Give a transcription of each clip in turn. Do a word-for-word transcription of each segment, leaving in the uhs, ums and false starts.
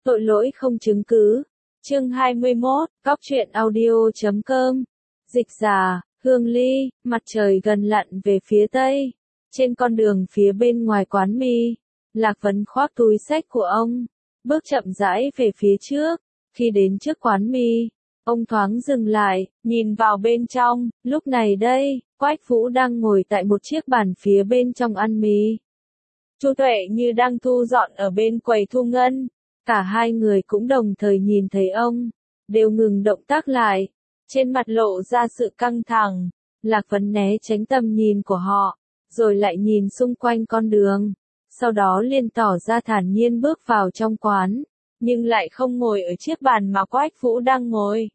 Tội lỗi không chứng cứ. Chương hai mươi mốt, Góc truyện audio chấm com. Dịch giả, Hương Ly, mặt trời gần lặn về phía tây. Trên con đường phía bên ngoài quán mì, Lạc Vấn khoác túi xách của ông, bước chậm rãi về phía trước. Khi đến trước quán mì, ông thoáng dừng lại, nhìn vào bên trong. Lúc này đây, Quách Vũ đang ngồi tại một chiếc bàn phía bên trong ăn mì. Chu Tuệ Như đang thu dọn ở bên quầy thu ngân. Cả hai người cũng đồng thời nhìn thấy ông, đều ngừng động tác lại, trên mặt lộ ra sự căng thẳng. Lạc Vấn né tránh tầm nhìn của họ, rồi lại nhìn xung quanh con đường, sau đó liền tỏ ra thản nhiên bước vào trong quán, nhưng lại không ngồi ở chiếc bàn mà Quách Vũ đang ngồi,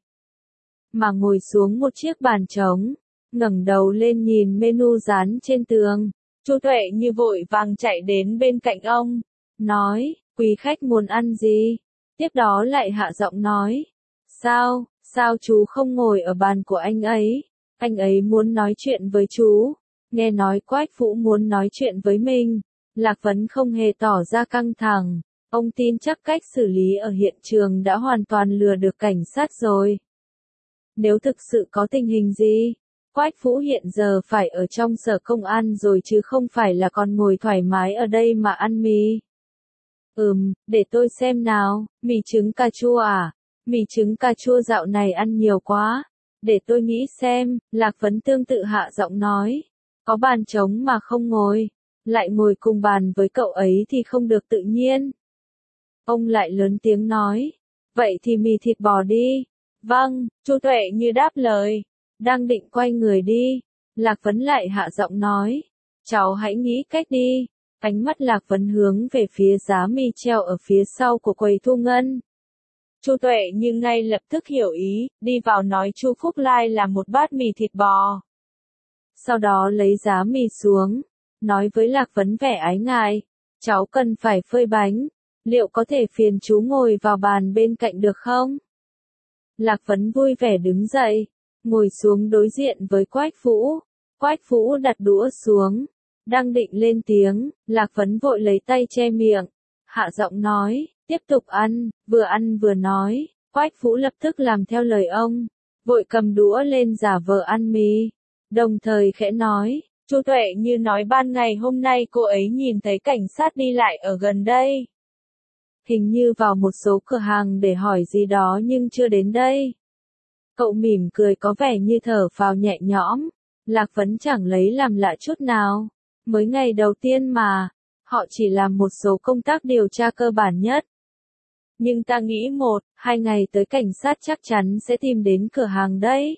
mà ngồi xuống một chiếc bàn trống, ngẩng đầu lên nhìn menu dán trên tường. Chu Tuệ Như vội vàng chạy đến bên cạnh ông, nói, quý khách muốn ăn gì? Tiếp đó lại hạ giọng nói, sao, sao chú không ngồi ở bàn của anh ấy? Anh ấy muốn nói chuyện với chú. Nghe nói Quách Vũ muốn nói chuyện với mình, Lạc Vấn không hề tỏ ra căng thẳng. Ông tin chắc cách xử lý ở hiện trường đã hoàn toàn lừa được cảnh sát rồi. Nếu thực sự có tình hình gì, Quách Vũ hiện giờ phải ở trong sở công an rồi chứ không phải là còn ngồi thoải mái ở đây mà ăn mì. Ừm, để tôi xem nào, mì trứng cà chua à? Mì trứng cà chua dạo này ăn nhiều quá. Để tôi nghĩ xem, Lạc Vấn tương tự hạ giọng nói. Có bàn trống mà không ngồi, lại ngồi cùng bàn với cậu ấy thì không được tự nhiên. Ông lại lớn tiếng nói, vậy thì mì thịt bò đi. Vâng, Chu Tuệ Như đáp lời, đang định quay người đi. Lạc Vấn lại hạ giọng nói, cháu hãy nghĩ cách đi. Ánh mắt Lạc Vấn hướng về phía giá mì treo ở phía sau của quầy thu ngân. Chu Tuệ Như ngay lập tức hiểu ý, đi vào nói Chu Phúc Lai làm một bát mì thịt bò. Sau đó lấy giá mì xuống, nói với Lạc Vấn vẻ ái ngại, cháu cần phải phơi bánh, liệu có thể phiền chú ngồi vào bàn bên cạnh được không? Lạc Vấn vui vẻ đứng dậy, ngồi xuống đối diện với Quách Vũ. Quách Vũ đặt đũa xuống, đang định lên tiếng, Lạc Vấn vội lấy tay che miệng, hạ giọng nói, tiếp tục ăn. Vừa ăn vừa nói, Quách Vũ lập tức làm theo lời ông, vội cầm đũa lên giả vờ ăn mì, đồng thời khẽ nói, Chu Tuệ Như nói ban ngày hôm nay cô ấy nhìn thấy cảnh sát đi lại ở gần đây. Hình như vào một số cửa hàng để hỏi gì đó nhưng chưa đến đây. Cậu mỉm cười có vẻ như thở phào nhẹ nhõm. Lạc Vấn chẳng lấy làm lạ chút nào. Mới ngày đầu tiên mà, họ chỉ làm một số công tác điều tra cơ bản nhất. Nhưng ta nghĩ một, hai ngày tới cảnh sát chắc chắn sẽ tìm đến cửa hàng đấy.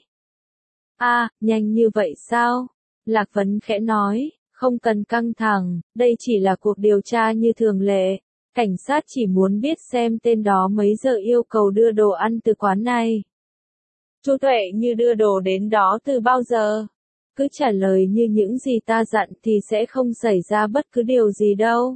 À, nhanh như vậy sao? Lạc Vấn khẽ nói, không cần căng thẳng, đây chỉ là cuộc điều tra như thường lệ. Cảnh sát chỉ muốn biết xem tên đó mấy giờ yêu cầu đưa đồ ăn từ quán này. Chu Tuệ Như đưa đồ đến đó từ bao giờ? Cứ trả lời như những gì ta dặn thì sẽ không xảy ra bất cứ điều gì đâu.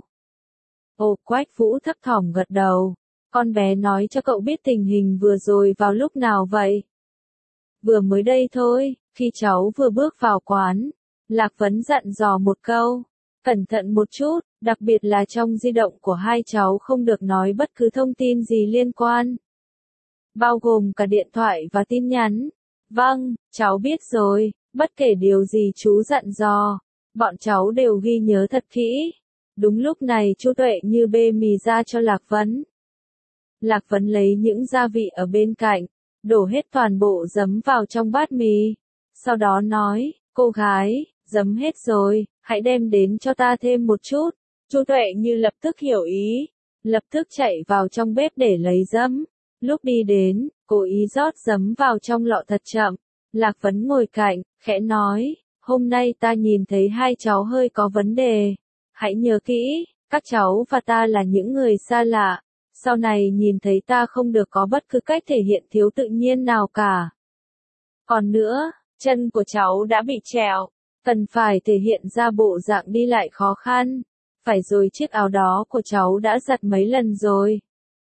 Ồ, Quách Vũ thấp thỏm gật đầu. Con bé nói cho cậu biết tình hình vừa rồi vào lúc nào vậy? Vừa mới đây thôi, khi cháu vừa bước vào quán. Lạc Vấn dặn dò một câu. Cẩn thận một chút, đặc biệt là trong di động của hai cháu không được nói bất cứ thông tin gì liên quan. Bao gồm cả điện thoại và tin nhắn. Vâng, cháu biết rồi, bất kể điều gì chú dặn dò, bọn cháu đều ghi nhớ thật kỹ. Đúng lúc này Chu Tuệ Như bê mì ra cho Lạc Vấn. Lạc Vấn lấy những gia vị ở bên cạnh, đổ hết toàn bộ giấm vào trong bát mì. Sau đó nói, cô gái, giấm hết rồi, hãy đem đến cho ta thêm một chút. Chu Tuệ Như lập tức hiểu ý, lập tức chạy vào trong bếp để lấy giấm. Lúc đi đến, cố ý rót giấm vào trong lọ thật chậm. Lạc Vấn ngồi cạnh, khẽ nói, hôm nay ta nhìn thấy hai cháu hơi có vấn đề. Hãy nhớ kỹ, các cháu và ta là những người xa lạ. Sau này nhìn thấy ta không được có bất cứ cách thể hiện thiếu tự nhiên nào cả. Còn nữa, chân của cháu đã bị trẹo, cần phải thể hiện ra bộ dạng đi lại khó khăn. Phải rồi, chiếc áo đó của cháu đã giặt mấy lần rồi.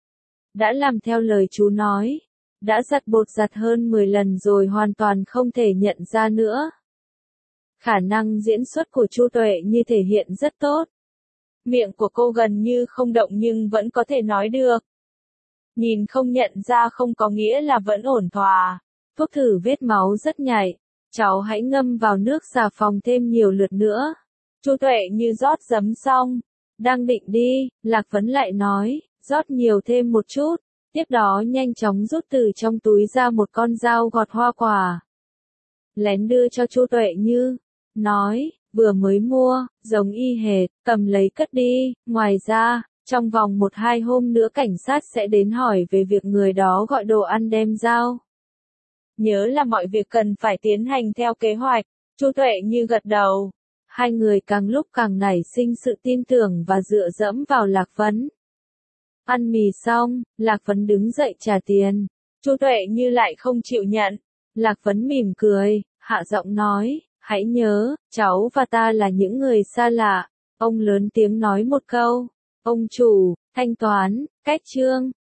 Đã làm theo lời chú nói. Đã giặt bột giặt hơn mười lần rồi, hoàn toàn không thể nhận ra nữa. Khả năng diễn xuất của Chu Tuệ Như thể hiện rất tốt. Miệng của cô gần như không động nhưng vẫn có thể nói được. nhìn không nhận ra không có nghĩa là vẫn ổn thỏa. Thuốc thử vết máu rất nhạy. Cháu hãy ngâm vào nước xà phòng thêm nhiều lượt nữa. Chu Tuệ Như rót giấm xong. Đang định đi, Lạc Vấn lại nói, rót nhiều thêm một chút. Tiếp đó nhanh chóng rút từ trong túi ra một con dao gọt hoa quả. Lén đưa cho Chu Tuệ Như. Nói, vừa mới mua, giống y hệt, cầm lấy cất đi. Ngoài ra, trong vòng một hai hôm nữa cảnh sát sẽ đến hỏi về việc người đó gọi đồ ăn đem dao. Nhớ là mọi việc cần phải tiến hành theo kế hoạch. Chu Tuệ Như gật đầu. Hai người càng lúc càng nảy sinh sự tin tưởng và dựa dẫm vào Lạc Vấn. Ăn mì xong, Lạc Vấn đứng dậy trả tiền. Chu Tuệ Như lại không chịu nhận. Lạc Vấn mỉm cười, hạ giọng nói, hãy nhớ, cháu và ta là những người xa lạ. Ông lớn tiếng nói một câu. Ông chủ, thanh toán, cách trương.